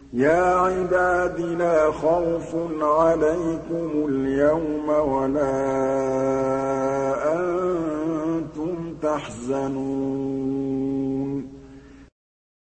يَا عِبَادِ لَا خَوْفٌ عَلَيْكُمُ الْيَوْمَ وَلَا أَنتُمْ تَحْزَنُونَ